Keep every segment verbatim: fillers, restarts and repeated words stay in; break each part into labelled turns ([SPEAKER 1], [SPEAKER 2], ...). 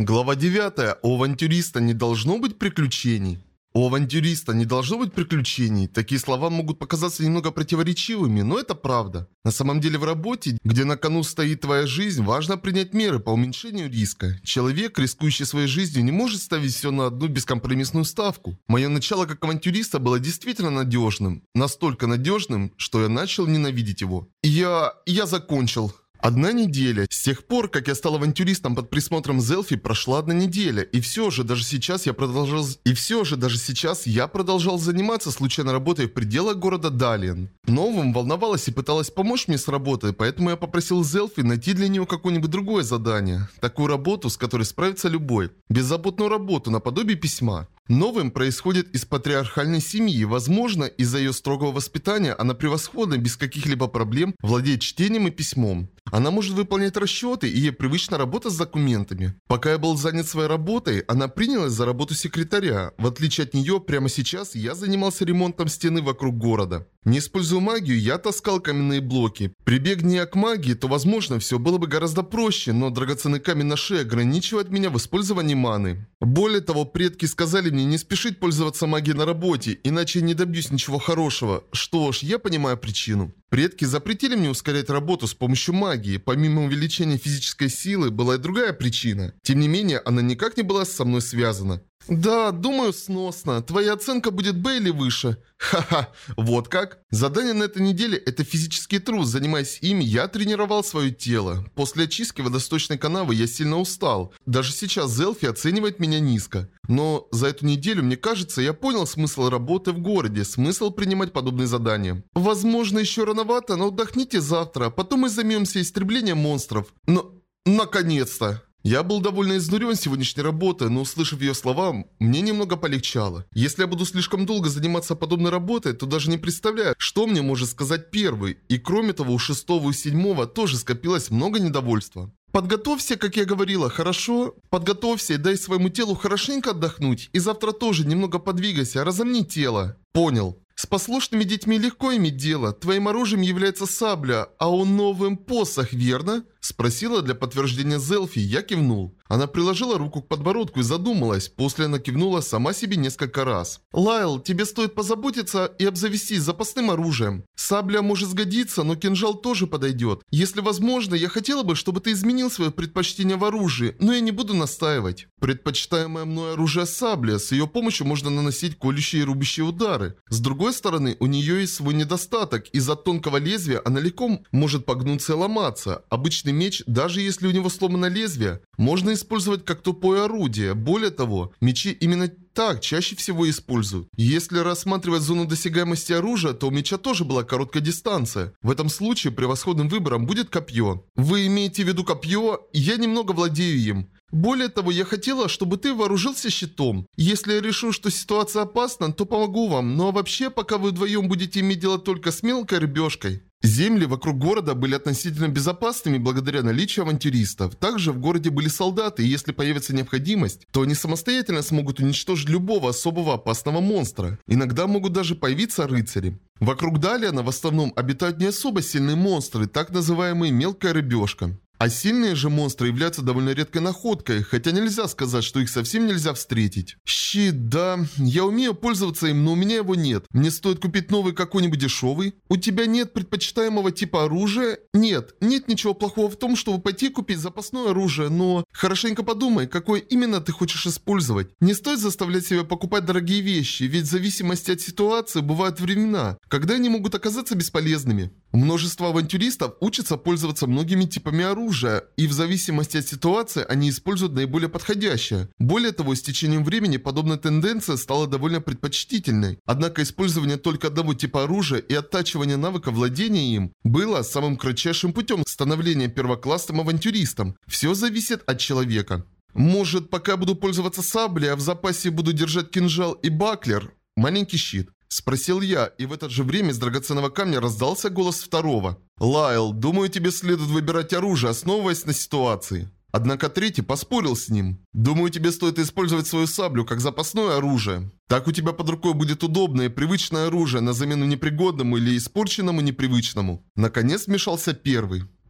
[SPEAKER 1] Глава девятая. У авантюриста не должно быть приключений. У авантюриста не должно быть приключений. Такие слова могут показаться немного противоречивыми, но это правда. На самом деле в работе, где на кону стоит твоя жизнь, важно принять меры по уменьшению риска. Человек, рискующий своей жизнью, не может ставить все на одну бескомпромиссную ставку. Мое начало как авантюриста было действительно надежным. Настолько надежным, что я начал ненавидеть его. Я... я закончил. Одна неделя. С тех пор, как я стал авантюристом под присмотром Зелфи, прошла одна неделя. И все же, даже сейчас я продолжал... И все же, даже сейчас я продолжал заниматься случайной работой в пределах города Далиен. Новым волновалась и пыталась помочь мне с работой, поэтому я попросил Зелфи найти для нее какое-нибудь другое задание. Такую работу, с которой справится любой. Беззаботную работу, наподобие письма. Новым происходит из патриархальной семьи. Возможно, из-за ее строгого воспитания она превосходно, без каких-либо проблем, владеет чтением и письмом. Она может выполнять расчеты, и ей привычна работа с документами. Пока я был занят своей работой, она принялась за работу секретаря. В отличие от нее, прямо сейчас я занимался ремонтом стены вокруг города. Не используя магию, я таскал каменные блоки. Прибегни я к магии, то, возможно, все было бы гораздо проще, но драгоценный камень на шее ограничивает меня в использовании маны. Более того, предки сказали мне не спешить пользоваться магией на работе, иначе я не добьюсь ничего хорошего. Что ж, я понимаю причину. Предки запретили мне ускорять работу с помощью магии. Помимо увеличения физической силы, была и другая причина. Тем не менее, она никак не была со мной связана. Да, думаю, сносно. Твоя оценка будет Б или выше. Ха-ха, вот как? Задание на этой неделе – это физический труд. Занимаясь им, я тренировал свое тело. После очистки водосточной канавы я сильно устал. Даже сейчас Зелфи оценивает меня низко. Но за эту неделю, мне кажется, я понял смысл работы в городе, смысл принимать подобные задания. Возможно, еще рановато, но отдохните завтра, потом мы займемся истреблением монстров. Но... наконец-то! Я был довольно изнурен сегодняшней работой, но услышав ее слова, мне немного полегчало. Если я буду слишком долго заниматься подобной работой, то даже не представляю, что мне может сказать первый. И кроме того, у шестого и седьмого тоже скопилось много недовольства. Подготовься, как я говорила, хорошо? Подготовься и дай своему телу хорошенько отдохнуть. И завтра тоже немного подвигайся, разомни тело. Понял. С послушными детьми легко иметь дело. Твоим оружием является сабля, а он новым посох, верно? Спросила для подтверждения Зелфи, я кивнул. Она приложила руку к подбородку и задумалась. После она кивнула сама себе несколько раз. Лайл, тебе стоит позаботиться и обзавестись запасным оружием. Сабля может сгодиться, но кинжал тоже подойдет. Если возможно, я хотела бы, чтобы ты изменил свое предпочтение в оружии, но я не буду настаивать. Предпочитаемое мной оружие сабля, с ее помощью можно наносить колющие и рубящие удары. С другой стороны, у нее есть свой недостаток. Из-за тонкого лезвия она легко может погнуться и ломаться. Обычный меч, даже если у него сломано лезвие, можно использовать как тупое орудие. Более того, мечи именно так чаще всего используют. Если рассматривать зону досягаемости оружия, то у меча тоже была короткая дистанция. В этом случае превосходным выбором будет копье. Вы имеете в виду копье? Я немного владею им. Более того, я хотела, чтобы ты вооружился щитом. Если я решу, что ситуация опасна, то помогу вам. Ну а вообще, пока вы вдвоем будете иметь дело только с мелкой рыбешкой. Земли вокруг города были относительно безопасными благодаря наличию авантюристов. Также в городе были солдаты, и если появится необходимость, то они самостоятельно смогут уничтожить любого особого опасного монстра. Иногда могут даже появиться рыцари. Вокруг Далиана в основном обитают не особо сильные монстры, так называемые мелкая рыбешка. А сильные же монстры являются довольно редкой находкой, хотя нельзя сказать, что их совсем нельзя встретить. Щит, да, я умею пользоваться им, но у меня его нет. Мне стоит купить новый какой-нибудь дешевый? У тебя нет предпочитаемого типа оружия? Нет, нет ничего плохого в том, чтобы пойти купить запасное оружие, но хорошенько подумай, какое именно ты хочешь использовать. Не стоит заставлять себя покупать дорогие вещи, ведь в зависимости от ситуации бывают времена, когда они могут оказаться бесполезными. Множество авантюристов учатся пользоваться многими типами оружия, и в зависимости от ситуации они используют наиболее подходящее. Более того, с течением времени подобная тенденция стала довольно предпочтительной. Однако использование только одного типа оружия и оттачивание навыка владения им было самым кратчайшим путем становления первоклассным авантюристом. Все зависит от человека. Может, пока буду пользоваться саблей, а в запасе буду держать кинжал и баклер? Маленький щит. Спросил я, и в это же время из драгоценного камня раздался голос второго. «Лайл, думаю, тебе следует выбирать оружие, основываясь на ситуации». Однако третий поспорил с ним. «Думаю, тебе стоит использовать свою саблю как запасное оружие. Так у тебя под рукой будет удобное и привычное оружие на замену непригодному или испорченному непривычному». Наконец вмешался первый.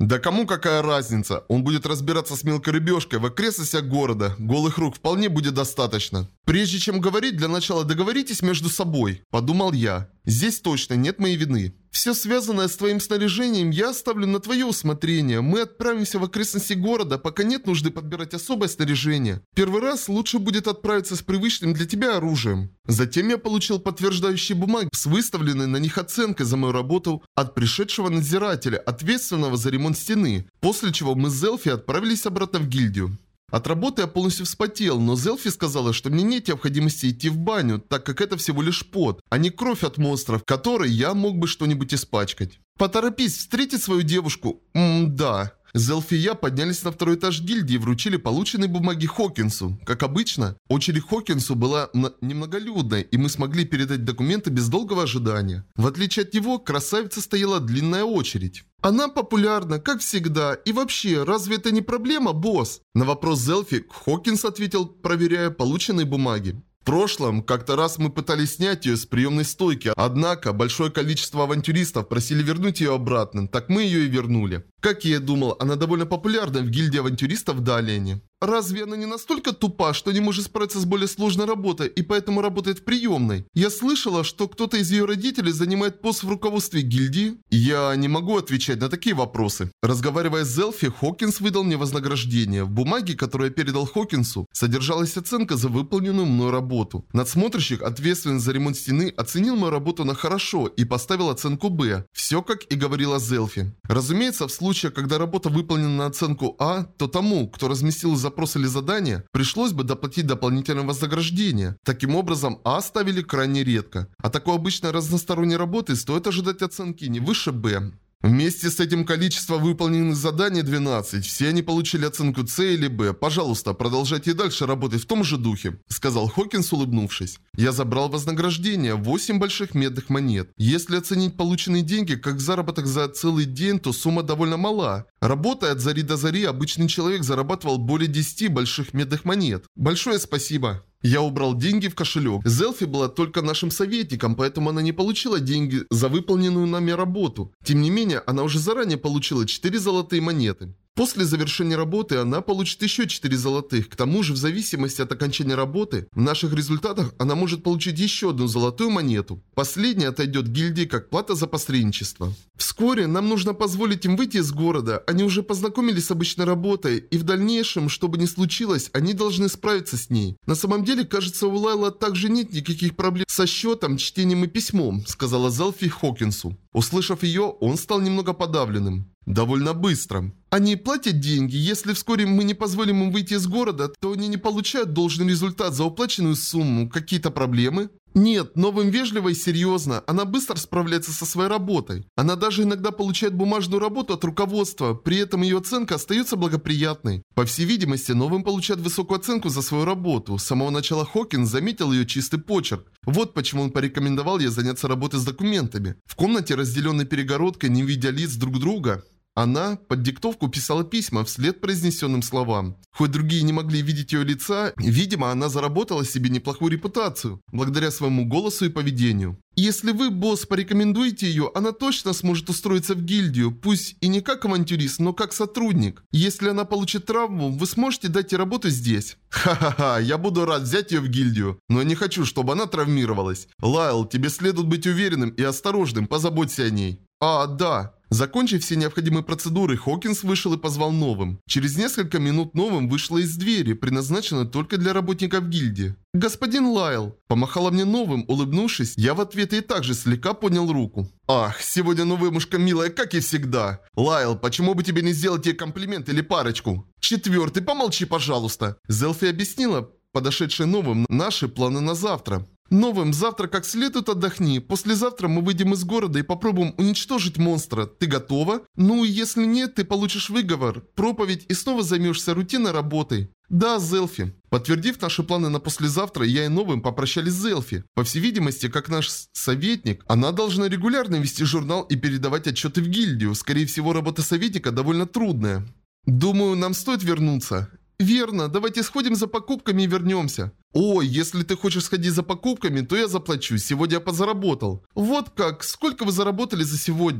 [SPEAKER 1] Да кому какая разница? Он будет разбираться с мелкой рыбешкой в окрестностях города. Голых рук вполне будет достаточно. Прежде чем говорить, для начала договоритесь между собой, подумал я. Здесь точно нет моей вины. Все связанное с твоим снаряжением я оставлю на твое усмотрение. Мы отправимся в окрестности города, пока нет нужды подбирать особое снаряжение. Первый раз лучше будет отправиться с привычным для тебя оружием. Затем я получил подтверждающие бумаги с выставленной на них оценкой за мою работу от пришедшего надзирателя, ответственного за ремонт стены, после чего мы с Зелфи отправились обратно в гильдию. От работы я полностью вспотел, но Зелфи сказала, что мне нет необходимости идти в баню, так как это всего лишь пот, а не кровь от монстров, которой я мог бы что-нибудь испачкать. Поторопись встретить свою девушку. М-да. Зелфи и я поднялись на второй этаж гильдии и вручили полученные бумаги Хокинсу. Как обычно, очередь Хокинсу была немноголюдной, и мы смогли передать документы без долгого ожидания. В отличие от него, к красавице стояла длинная очередь. Она популярна, как всегда. И вообще, разве это не проблема, босс? На вопрос Зелфи Хокинс ответил, проверяя полученные бумаги. В прошлом, как-то раз мы пытались снять ее с приемной стойки, однако большое количество авантюристов просили вернуть ее обратно, так мы ее и вернули. Как я и думал, она довольно популярна в гильдии авантюристов в Далиане. Разве она не настолько тупа, что не может справиться с более сложной работой и поэтому работает в приемной? Я слышала, что кто-то из ее родителей занимает пост в руководстве гильдии. Я не могу отвечать на такие вопросы. Разговаривая с Зелфи, Хокинс выдал мне вознаграждение. В бумаге, которую я передал Хокинсу, содержалась оценка за выполненную мной работу. Надсмотрщик, ответственный за ремонт стены, оценил мою работу на хорошо и поставил оценку Б. Все как и говорила Зелфи. Разумеется, в случае, когда работа выполнена на оценку А, то тому, кто разместил запрос или задание, пришлось бы доплатить дополнительное вознаграждение. Таким образом, А ставили крайне редко. А такой обычной разносторонней работы стоит ожидать оценки не выше Б. Вместе с этим количество выполненных заданий двенадцать. Все они получили оценку С или Б. Пожалуйста, продолжайте и дальше работать в том же духе, сказал Хокинс, улыбнувшись. Я забрал вознаграждение восемь больших медных монет. Если оценить полученные деньги как заработок за целый день, то сумма довольно мала. Работая от зари до зари, обычный человек зарабатывал более десяти больших медных монет. Большое спасибо. Я убрал деньги в кошелек. Зелфи была только нашим советником, поэтому она не получила деньги за выполненную нами работу. Тем не менее, она уже заранее получила четыре золотые монеты. После завершения работы она получит еще четыре золотых. К тому же, в зависимости от окончания работы, в наших результатах она может получить еще одну золотую монету. Последняя отойдет гильдии как плата за посредничество. Вскоре нам нужно позволить им выйти из города. Они уже познакомились с обычной работой, и в дальнейшем, что бы ни случилось, они должны справиться с ней. На самом деле, кажется, у Лайла также нет никаких проблем со счетом, чтением и письмом, сказала Зелфи Хокинсу. Услышав ее, он стал немного подавленным. Довольно быстро. Они платят деньги. Если вскоре мы не позволим им выйти из города, то они не получают должный результат за уплаченную сумму. Какие-то проблемы? Нет, новым вежливо и серьезно. Она быстро справляется со своей работой. Она даже иногда получает бумажную работу от руководства, при этом ее оценка остается благоприятной. По всей видимости, новым получает высокую оценку за свою работу. С самого начала Хокинс заметил ее чистый почерк. Вот почему он порекомендовал ей заняться работой с документами. В комнате, разделенной перегородкой, не видя лиц друг друга, она под диктовку писала письма вслед произнесенным словам. Хоть другие не могли видеть ее лица, видимо, она заработала себе неплохую репутацию, благодаря своему голосу и поведению. Если вы, босс, порекомендуете ее, она точно сможет устроиться в гильдию, пусть и не как авантюрист, но как сотрудник. Если она получит травму, вы сможете дать ей работу здесь. Ха-ха-ха, я буду рад взять ее в гильдию, но я не хочу, чтобы она травмировалась. Лайл, тебе следует быть уверенным и осторожным, позаботься о ней. А, да. Закончив все необходимые процедуры, Хокинс вышел и позвал Новым. Через несколько минут Новым вышла из двери, предназначенной только для работников гильдии. «Господин Лайл!» Помахала мне Новым, улыбнувшись, я в ответ ей также слегка поднял руку. «Ах, сегодня новымушка милая, как и всегда! Лайл, почему бы тебе не сделать ей комплимент или парочку?» «Четвертый, помолчи, пожалуйста!» Зелфи объяснила подошедшей Новым наши планы на завтра. Новым, завтра как следует отдохни. Послезавтра мы выйдем из города и попробуем уничтожить монстра. Ты готова? Ну, если нет, ты получишь выговор, проповедь и снова займешься рутинной работой. Да, Зелфи. Подтвердив наши планы на послезавтра, я и Новым попрощались с Зелфи. По всей видимости, как наш советник, она должна регулярно вести журнал и передавать отчеты в гильдию. Скорее всего, работа советника довольно трудная. Думаю, нам стоит вернуться. Верно, давайте сходим за покупками и вернемся. О, если ты хочешь сходить за покупками, то я заплачу, сегодня я подзаработал. Вот как, сколько вы заработали за сегодня?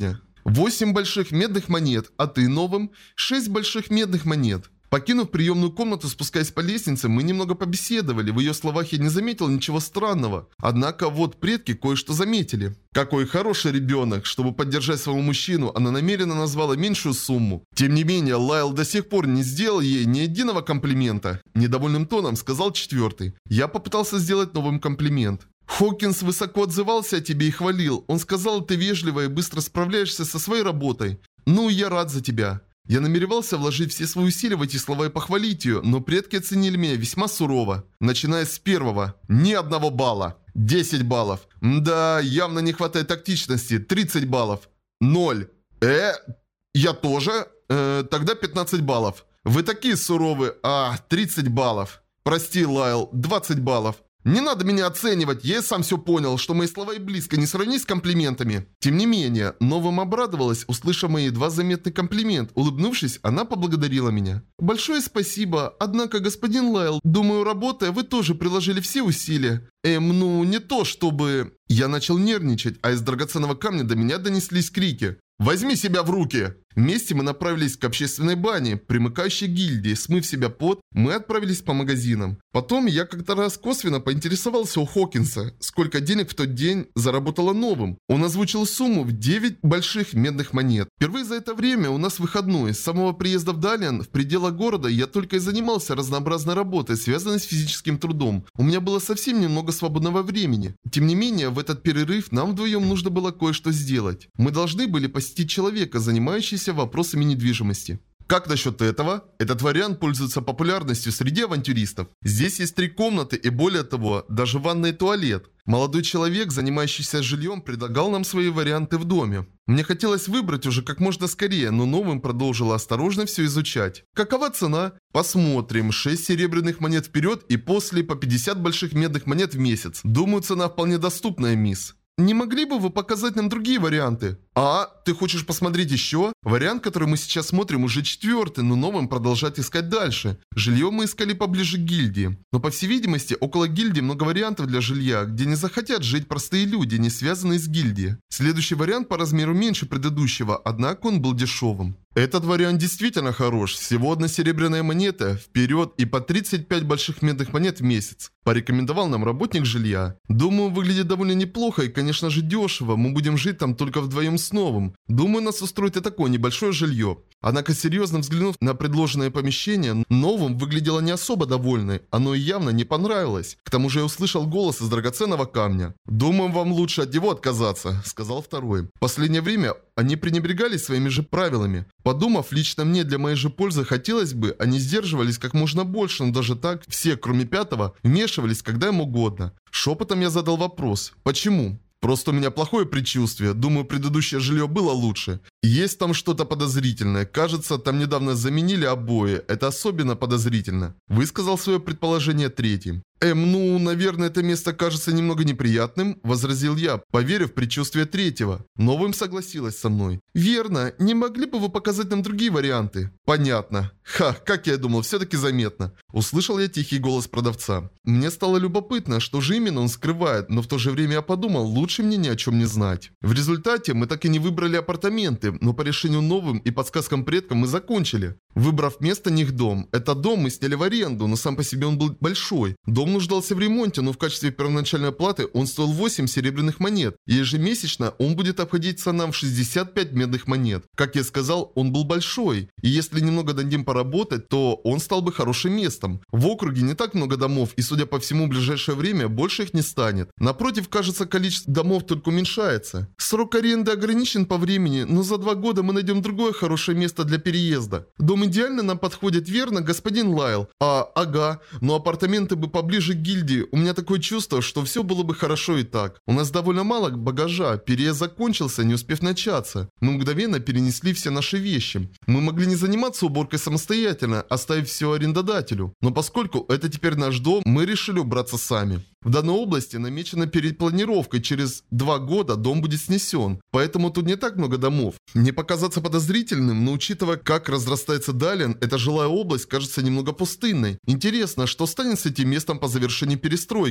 [SPEAKER 1] восемь больших медных монет, а ты новым шесть больших медных монет. Покинув приемную комнату, спускаясь по лестнице, мы немного побеседовали. В ее словах я не заметил ничего странного. Однако вот предки кое-что заметили. Какой хороший ребенок. Чтобы поддержать своего мужчину, она намеренно назвала меньшую сумму. Тем не менее, Лайл до сих пор не сделал ей ни единого комплимента. Недовольным тоном сказал четвертый. Я попытался сделать новым комплимент. Хокинс высоко отзывался о тебе и хвалил. Он сказал, ты вежливо и быстро справляешься со своей работой. Ну, я рад за тебя. Я намеревался вложить все свои усилия в эти слова и похвалить ее, но предки оценили меня весьма сурово. Начиная с первого. Ни одного балла. десять баллов. Да, явно не хватает тактичности. тридцать баллов. ноль. Э? Я тоже? Э, тогда пятнадцать баллов. Вы такие суровые. А, тридцать баллов. Прости, Лайл, двадцать баллов. Не надо меня оценивать, я и сам все понял, что мои слова и близко не сравнить с комплиментами. Тем не менее, новым обрадовалась, услышав мои едва заметный комплимент. Улыбнувшись, она поблагодарила меня. Большое спасибо, однако, господин Лайл, думаю, работая, вы тоже приложили все усилия. Эм, ну, не то чтобы... Я начал нервничать, а из драгоценного камня до меня донеслись крики. «Возьми себя в руки!» Вместе мы направились к общественной бане, примыкающей к гильдии. Смыв себя пот, мы отправились по магазинам. Потом я как-то раз косвенно поинтересовался у Хокинса, сколько денег в тот день заработало новым. Он озвучил сумму в девять больших медных монет. Впервые за это время у нас выходной. С самого приезда в Далиан, в пределах города, я только и занимался разнообразной работой, связанной с физическим трудом. У меня было совсем немного свободного времени. Тем не менее, в этот перерыв нам вдвоем нужно было кое-что сделать. Мы должны были посетить человека, занимающегося вопросами недвижимости. Как насчет этого? Этот вариант пользуется популярностью среди авантюристов. Здесь есть три комнаты и более того, даже ванна и туалет. Молодой человек, занимающийся жильем, предлагал нам свои варианты в доме. Мне хотелось выбрать уже как можно скорее, но новым продолжила осторожно все изучать. Какова цена? Посмотрим. шесть серебряных монет вперед и после по пятьдесят больших медных монет в месяц. Думаю, цена вполне доступная, мисс. Не могли бы вы показать нам другие варианты? А, ты хочешь посмотреть еще? Вариант, который мы сейчас смотрим, уже четвертый, но новым продолжать искать дальше. Жилье мы искали поближе к гильдии. Но по всей видимости, около гильдии много вариантов для жилья, где не захотят жить простые люди, не связанные с гильдией. Следующий вариант по размеру меньше предыдущего, однако он был дешевым. Этот вариант действительно хорош. Всего одна серебряная монета, вперед и по тридцать пять больших медных монет в месяц. Порекомендовал нам работник жилья. Думаю, выглядит довольно неплохо и, конечно же, дешево. Мы будем жить там только вдвоем с новым. Думаю, нас устроит и такое небольшое жилье. Однако, серьезно взглянув на предложенное помещение, новым выглядело не особо довольной. Оно и явно не понравилось. К тому же я услышал голос из драгоценного камня. «Думаю, вам лучше от него отказаться», — сказал второй. В последнее время они пренебрегали своими же правилами. Подумав, лично мне для моей же пользы хотелось бы, они сдерживались как можно больше, но даже так все, кроме пятого, вмешивались, когда им угодно. Шепотом я задал вопрос. «Почему?» Просто у меня плохое предчувствие. Думаю, предыдущее жилье было лучше. Есть там что-то подозрительное. Кажется, там недавно заменили обои. Это особенно подозрительно. Высказал свое предположение третий. Эм, ну, наверное, это место кажется немного неприятным, возразил я, поверив в предчувствие третьего. Новым согласилась со мной. Верно. Не могли бы вы показать нам другие варианты? Понятно. Ха, как я думал, все-таки заметно. Услышал я тихий голос продавца. Мне стало любопытно, что же именно он скрывает, но в то же время я подумал, лучше мне ни о чем не знать. В результате мы так и не выбрали апартаменты, но по решению новым и подсказкам предкам мы закончили. Выбрав место них дом. Этот дом мы сняли в аренду, но сам по себе он был большой. Дом нуждался в ремонте, но в качестве первоначальной оплаты он стоил восемь серебряных монет. И ежемесячно он будет обходиться нам в шестьдесят пять медных монет. Как я сказал, он был большой. И если немного дадим поработать, то он стал бы хорошим местом. В округе не так много домов, и судя по всему, в ближайшее время больше их не станет. Напротив, кажется, количество домов только уменьшается. Срок аренды ограничен по времени, но за два года мы найдем другое хорошее место для переезда. Дом идеально нам подходит, верно, господин Лайл? А, ага, но апартаменты бы поближе к гильдии. У меня такое чувство, что все было бы хорошо и так. У нас довольно мало багажа, переезд закончился, не успев начаться. Мы мгновенно перенесли все наши вещи. Мы могли не заниматься уборкой самостоятельно, оставив все арендодателю. Но поскольку это теперь наш дом, мы решили убраться сами. В данной области намечена перепланировка, и через два года дом будет снесен. Поэтому тут не так много домов. Не показаться подозрительным, но учитывая, как разрастается Далиан, эта жилая область кажется немного пустынной. Интересно, что станет с этим местом по завершении перестройки?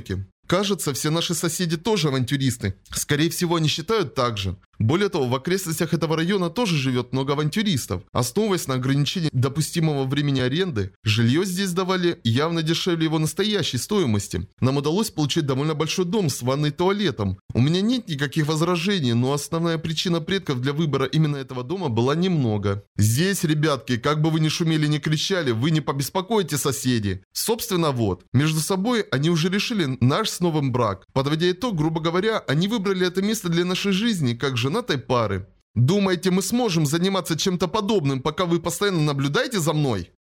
[SPEAKER 1] Кажется, все наши соседи тоже авантюристы. Скорее всего, они считают так же. Более того, в окрестностях этого района тоже живет много авантюристов. Основываясь на ограничении допустимого времени аренды, жилье здесь давали явно дешевле его настоящей стоимости. Нам удалось получить довольно большой дом с ванной и туалетом. У меня нет никаких возражений, но основная причина предков для выбора именно этого дома была немного. Здесь, ребятки, как бы вы ни шумели, ни кричали, вы не побеспокоите соседей. Собственно, вот. Между собой они уже решили наш с новым брак. Подводя итог, грубо говоря, они выбрали это место для нашей жизни, как женатой пары. Думаете, мы сможем заниматься чем-то подобным, пока вы постоянно наблюдаете за мной?